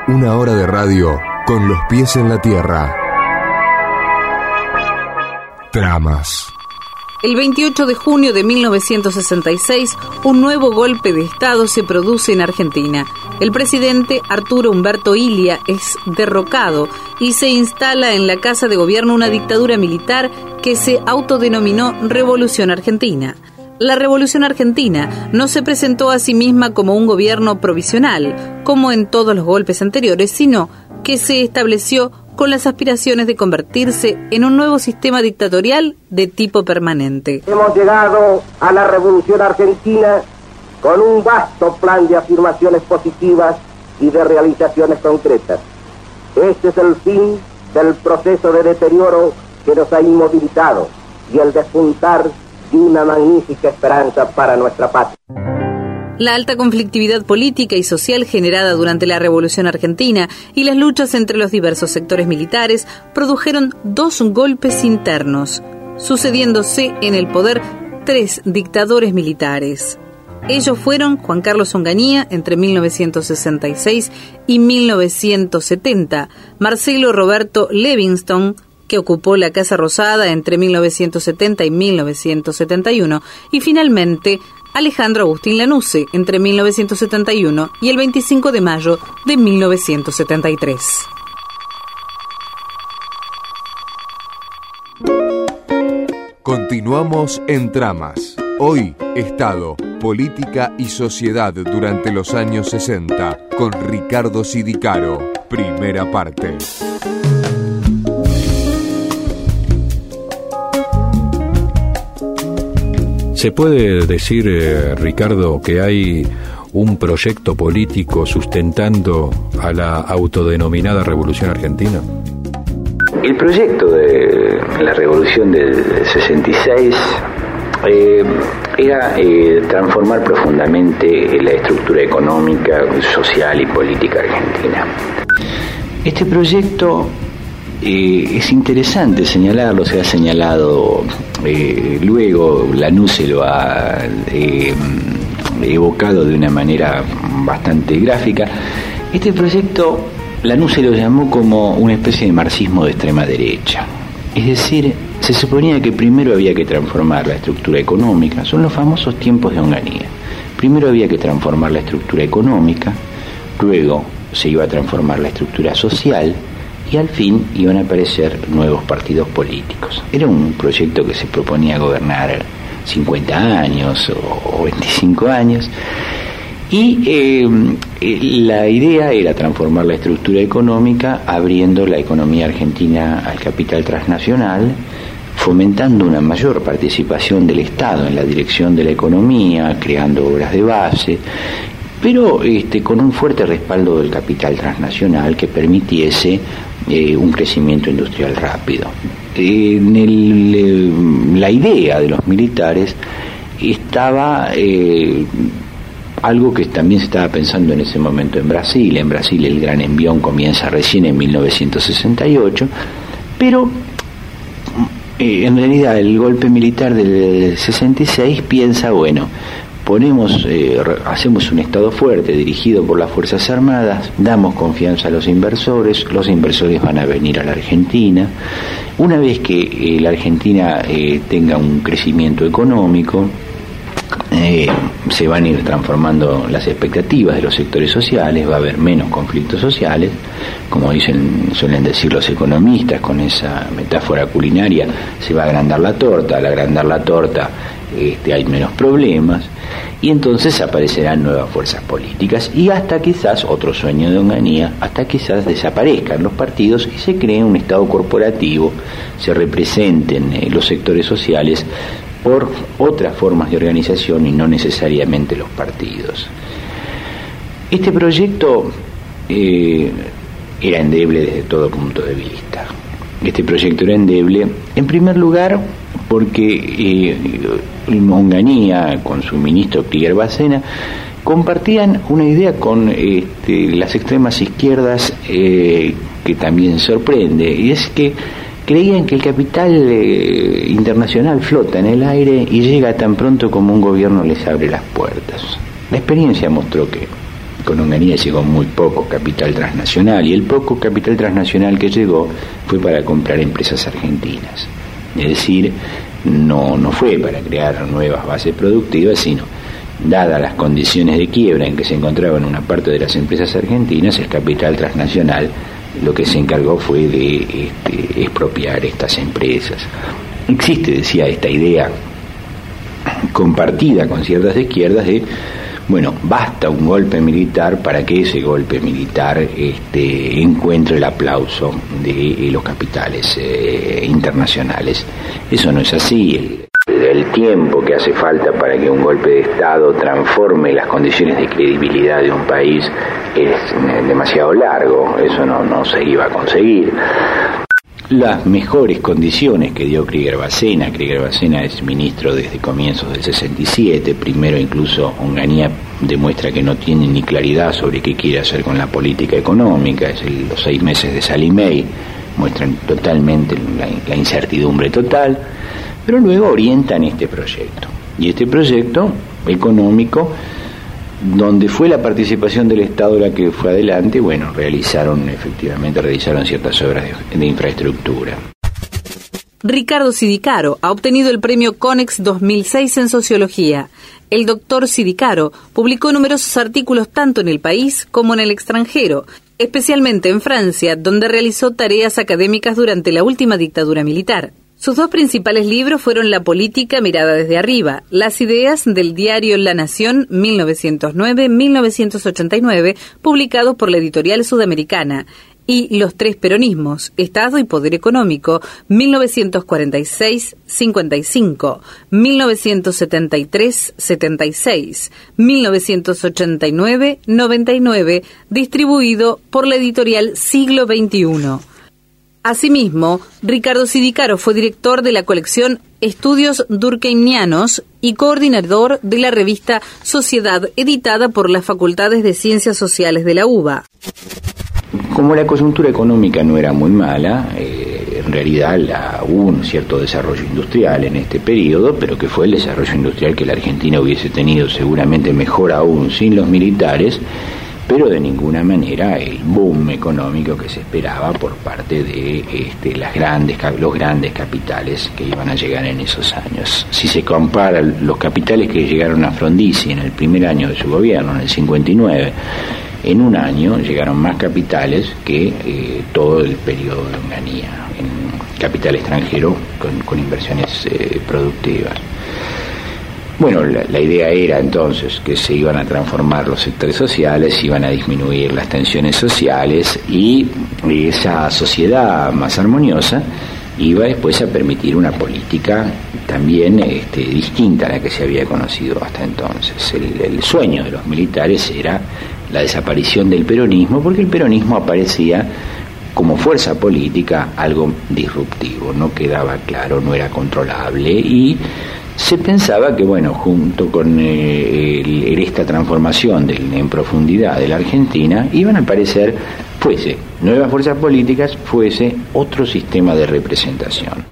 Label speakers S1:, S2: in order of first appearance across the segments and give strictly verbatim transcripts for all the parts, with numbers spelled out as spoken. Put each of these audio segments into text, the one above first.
S1: Una hora de radio con los pies en la tierra. Tramas.
S2: El veintiocho de junio de mil novecientos sesenta y seis, un nuevo golpe de Estado se produce en Argentina. El presidente Arturo Umberto Illia es derrocado y se instala en la Casa de Gobierno una dictadura militar que se autodenominó Revolución Argentina. La Revolución Argentina no se presentó a sí misma como un gobierno provisional, como en todos los golpes anteriores, sino que se estableció con las aspiraciones de convertirse en un nuevo sistema dictatorial de tipo permanente.
S3: Hemos llegado a la Revolución Argentina con un vasto plan de afirmaciones positivas y de realizaciones concretas. Este es el fin del proceso de deterioro que nos ha inmovilizado y el despuntar de una magnífica esperanza para nuestra patria.
S2: La alta conflictividad política y social generada durante la Revolución Argentina y las luchas entre los diversos sectores militares produjeron dos golpes internos, sucediéndose en el poder tres dictadores militares. Ellos fueron Juan Carlos Onganía entre mil novecientos sesenta y seis y mil novecientos setenta, Marcelo Roberto Levingston, que ocupó la Casa Rosada entre mil novecientos setenta y mil novecientos setenta y uno, y finalmente Alejandro Agustín Lanusse entre mil novecientos setenta y uno y el veinticinco de mayo de mil novecientos setenta y tres.
S1: Continuamos en Tramas. Hoy, Estado, Política y Sociedad durante los años sesenta, con Ricardo Sidicaro. Primera parte.
S4: ¿Se puede decir, eh, Ricardo, que hay un proyecto político sustentando a la autodenominada Revolución Argentina?
S5: El proyecto de la Revolución del sesenta y seis eh, era eh, transformar profundamente la estructura económica, social y política argentina. Este proyecto Eh, es interesante señalarlo, se ha señalado eh, luego, Lanusse lo ha eh, evocado de una manera bastante gráfica. Este proyecto Lanusse lo llamó como una especie de marxismo de extrema derecha. Es decir, se suponía que primero había que transformar la estructura económica, son los famosos tiempos de Onganía. Primero había que transformar la estructura económica, luego se iba a transformar la estructura social, y al fin iban a aparecer nuevos partidos políticos. Era un proyecto que se proponía gobernar cincuenta años o veinticinco años, y eh, la idea era transformar la estructura económica abriendo la economía argentina al capital transnacional, fomentando una mayor participación del Estado en la dirección de la economía, creando obras de base, pero este, con un fuerte respaldo del capital transnacional que permitiese eh, un crecimiento industrial rápido. En el, eh, la idea de los militares estaba eh, algo que también se estaba pensando en ese momento en Brasil. En Brasil el gran envión comienza recién en mil novecientos sesenta y ocho, pero eh, en realidad el golpe militar del sesenta y seis piensa, bueno, ponemos, eh, hacemos un Estado fuerte dirigido por las Fuerzas Armadas, damos confianza a los inversores, los inversores van a venir a la Argentina. Una vez que eh, la Argentina eh, tenga un crecimiento económico, eh, se van a ir transformando las expectativas de los sectores sociales, va a haber menos conflictos sociales, como dicen, suelen decir los economistas, con esa metáfora culinaria, se va a agrandar la torta, al agrandar la torta este, hay menos problemas, y entonces aparecerán nuevas fuerzas políticas, y hasta quizás, otro sueño de Onganía, hasta quizás desaparezcan los partidos y se cree un Estado corporativo, se representen eh, los sectores sociales por otras formas de organización y no necesariamente los partidos. Este proyecto eh, era endeble desde todo punto de vista. Este proyecto era endeble, en primer lugar, porque eh, Onganía, con su ministro Krieger Bacena, compartían una idea con este, las extremas izquierdas eh, que también sorprende, y es que creían que el capital eh, internacional flota en el aire y llega tan pronto como un gobierno les abre las puertas. La experiencia mostró que con Onganía llegó muy poco capital transnacional, y el poco capital transnacional que llegó fue para comprar empresas argentinas. Es decir, no, no fue para crear nuevas bases productivas, sino, dadas las condiciones de quiebra en que se encontraban una parte de las empresas argentinas, el capital transnacional lo que se encargó fue de este, expropiar estas empresas. Existe, decía, esta idea compartida con ciertas izquierdas de, bueno, basta un golpe militar para que ese golpe militar este, encuentre el aplauso de los capitales eh, internacionales. Eso no es así. El, el tiempo que hace falta para que un golpe de Estado transforme las condiciones de credibilidad de un país es demasiado largo. Eso no, no se iba a conseguir. Las mejores condiciones que dio Krieger Bacena. Krieger Bacena es ministro desde comienzos del sesenta y siete. Primero, incluso, Onganía demuestra que no tiene ni claridad sobre qué quiere hacer con la política económica. Es el, los seis meses de Salimey muestran totalmente la, la incertidumbre total, pero luego orientan este proyecto. Y este proyecto económico, donde fue la participación del Estado la que fue adelante, bueno, realizaron, efectivamente, realizaron ciertas obras de, de infraestructura.
S2: Ricardo Sidicaro ha obtenido el premio Conex dos mil seis en Sociología. El doctor Sidicaro publicó numerosos artículos tanto en el país como en el extranjero, especialmente en Francia, donde realizó tareas académicas durante la última dictadura militar. Sus dos principales libros fueron La política mirada desde arriba, Las ideas del diario La Nación mil novecientos nueve a mil novecientos ochenta y nueve, publicado por la editorial Sudamericana, y Los tres peronismos, Estado y Poder Económico, mil novecientos cuarenta y seis a cincuenta y cinco, mil novecientos setenta y tres a setenta y seis, mil novecientos ochenta y nueve a noventa y nueve, distribuido por la editorial Siglo veintiuno. Asimismo, Ricardo Sidicaro fue director de la colección Estudios Durkheimianos y coordinador de la revista Sociedad, editada por las Facultades de Ciencias Sociales de la U B A.
S5: Como la coyuntura económica no era muy mala, eh, en realidad la, hubo un cierto desarrollo industrial en este periodo, pero que fue el desarrollo industrial que la Argentina hubiese tenido seguramente mejor aún sin los militares, pero de ninguna manera el boom económico que se esperaba por parte de este, las grandes, los grandes capitales que iban a llegar en esos años. Si se compara los capitales que llegaron a Frondizi en el primer año de su gobierno, en el cincuenta y nueve, en un año llegaron más capitales que eh, todo el periodo de Onganía, en capital extranjero con, con inversiones eh, productivas. Bueno, la, la idea era entonces que se iban a transformar los sectores sociales, iban a disminuir las tensiones sociales y esa sociedad más armoniosa iba después a permitir una política también este, distinta a la que se había conocido hasta entonces. El, el sueño de los militares era la desaparición del peronismo, porque el peronismo aparecía como fuerza política algo disruptivo, no quedaba claro, no era controlable, y se pensaba que, bueno, junto con eh, el, esta transformación del, en profundidad de la Argentina, iban a aparecer, fuese nuevas fuerzas políticas, fuese otro sistema de representación.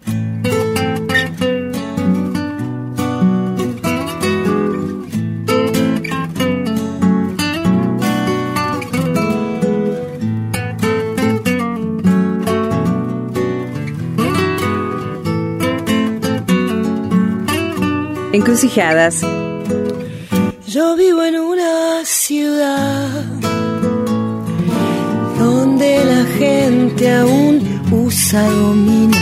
S2: Encrucijadas.
S6: Yo vivo en una ciudad donde la gente aún usa gomina,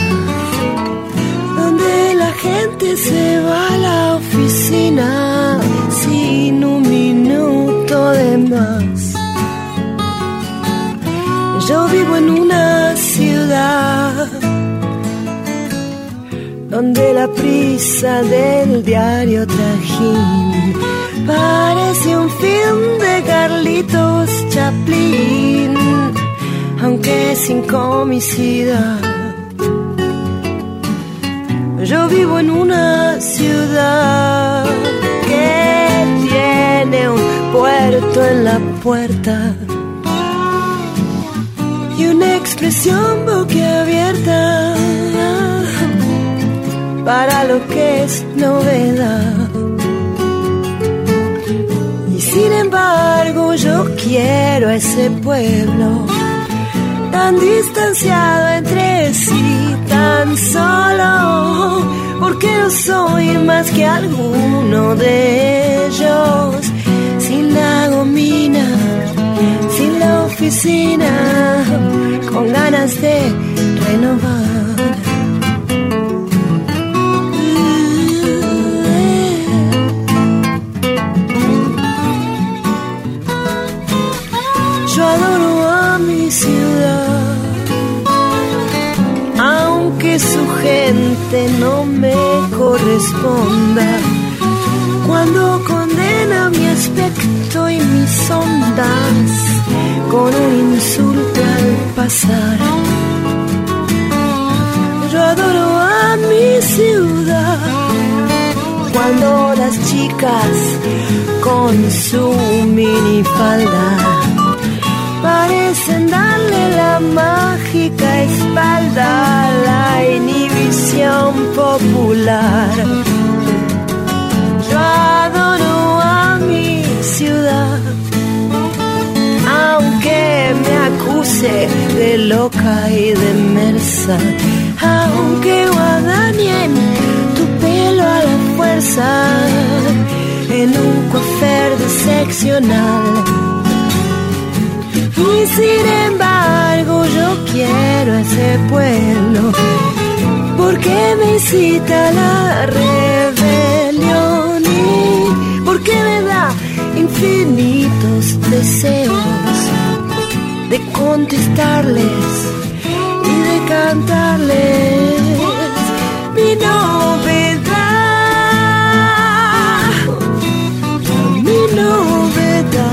S6: donde la gente se va a la oficina sin un minuto de más. Yo vivo en una ciudad donde la prisa del diario Trajín parece un film de Carlitos Chaplin, aunque sin comicidad. Yo vivo en una ciudad que tiene un puerto en la puerta y una expresión boquiabierta para lo que es novedad. Y sin embargo yo quiero a ese pueblo tan distanciado entre sí, tan solo, porque no soy más que alguno de ellos, sin la gomina, sin la oficina, con ganas de renovar. Yo adoro a mi ciudad, aunque su gente no me corresponda. Cuando condena mi aspecto y mis ondas con un insulto al pasar. Yo adoro a mi ciudad, cuando las chicas con su minifalda parecen darle la mágica espalda a la inhibición popular. Yo adoro a mi ciudad, aunque me acuse de loca y de mersa, aunque guadañen tu pelo a la fuerza en un coafer de seccional. Y sin embargo yo quiero a ese pueblo, porque me incita la rebelión y porque me da infinitos deseos de contestarles y de cantarles mi novedad, mi novedad.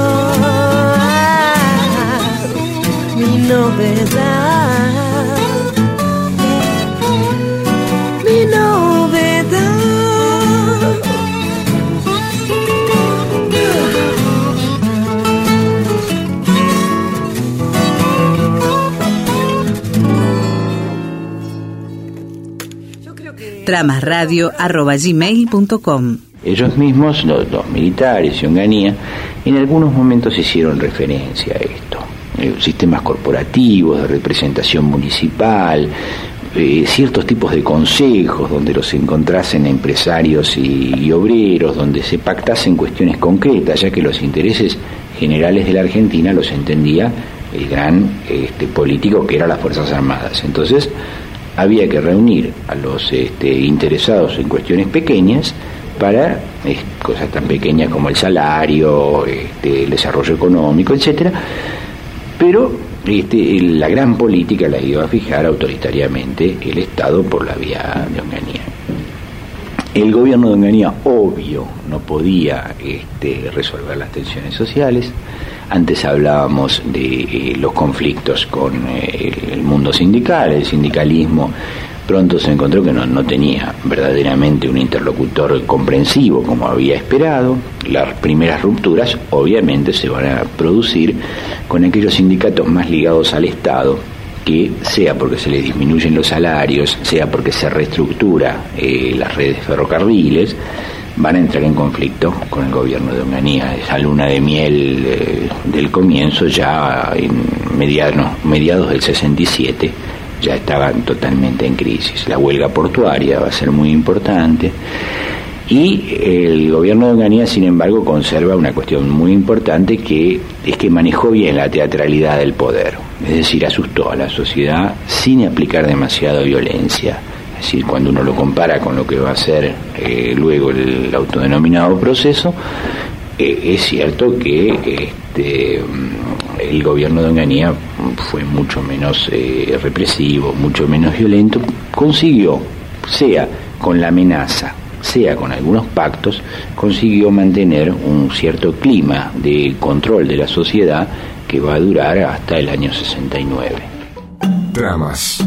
S6: Mi novedad, mi novedad.
S2: tramasradio arroba gmail punto com.
S5: Ellos mismos, los, los militares y Onganía, en algunos momentos hicieron referencia a esto. Sistemas corporativos, de representación municipal, eh, ciertos tipos de consejos donde los encontrasen empresarios y, y obreros, donde se pactasen cuestiones concretas, ya que los intereses generales de la Argentina los entendía el gran este, político que era las Fuerzas Armadas. Entonces había que reunir a los este, interesados en cuestiones pequeñas para eh, cosas tan pequeñas como el salario, este, el desarrollo económico, etcétera. Pero este, la gran política la iba a fijar autoritariamente el Estado por la vía de Onganía. El gobierno de Onganía, obvio, no podía este, resolver las tensiones sociales. Antes hablábamos de eh, los conflictos con eh, el mundo sindical, el sindicalismo. Pronto se encontró que no, no tenía verdaderamente un interlocutor comprensivo como había esperado. Las primeras rupturas obviamente se van a producir con aquellos sindicatos más ligados al Estado, que sea porque se les disminuyen los salarios, sea porque se reestructura eh, las redes ferrocarriles, van a entrar en conflicto con el gobierno de Onganía. Esa luna de miel eh, del comienzo, ya en mediados, mediados del sesenta y siete, ya estaban totalmente en crisis. La huelga portuaria va a ser muy importante y el gobierno de Onganía, sin embargo, conserva una cuestión muy importante, que es que manejó bien la teatralidad del poder, es decir, asustó a la sociedad sin aplicar demasiada violencia. Es decir, cuando uno lo compara con lo que va a ser eh, luego el autodenominado proceso, eh, es cierto que este, el gobierno de Onganía fue mucho menos eh, represivo, mucho menos violento. Consiguió, sea con la amenaza, sea con algunos pactos, consiguió mantener un cierto clima de control de la sociedad que va a durar hasta el año sesenta y nueve.
S1: Tramas.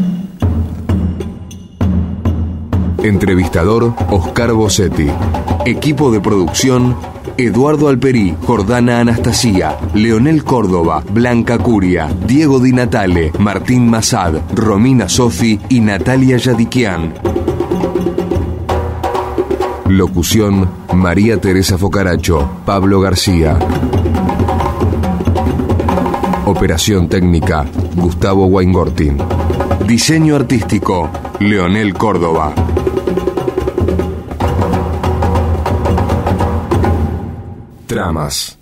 S1: Entrevistador Oscar Bossetti. Equipo de producción: Eduardo Alperí, Jordana Anastasia, Leonel Córdoba, Blanca Curia, Diego Di Natale, Martín Massad, Romina Sofi y Natalia Yadikian. Locución: María Teresa Focaracho, Pablo García. Operación técnica: Gustavo Weingarten. Diseño artístico: Leonel Córdoba. Tramas: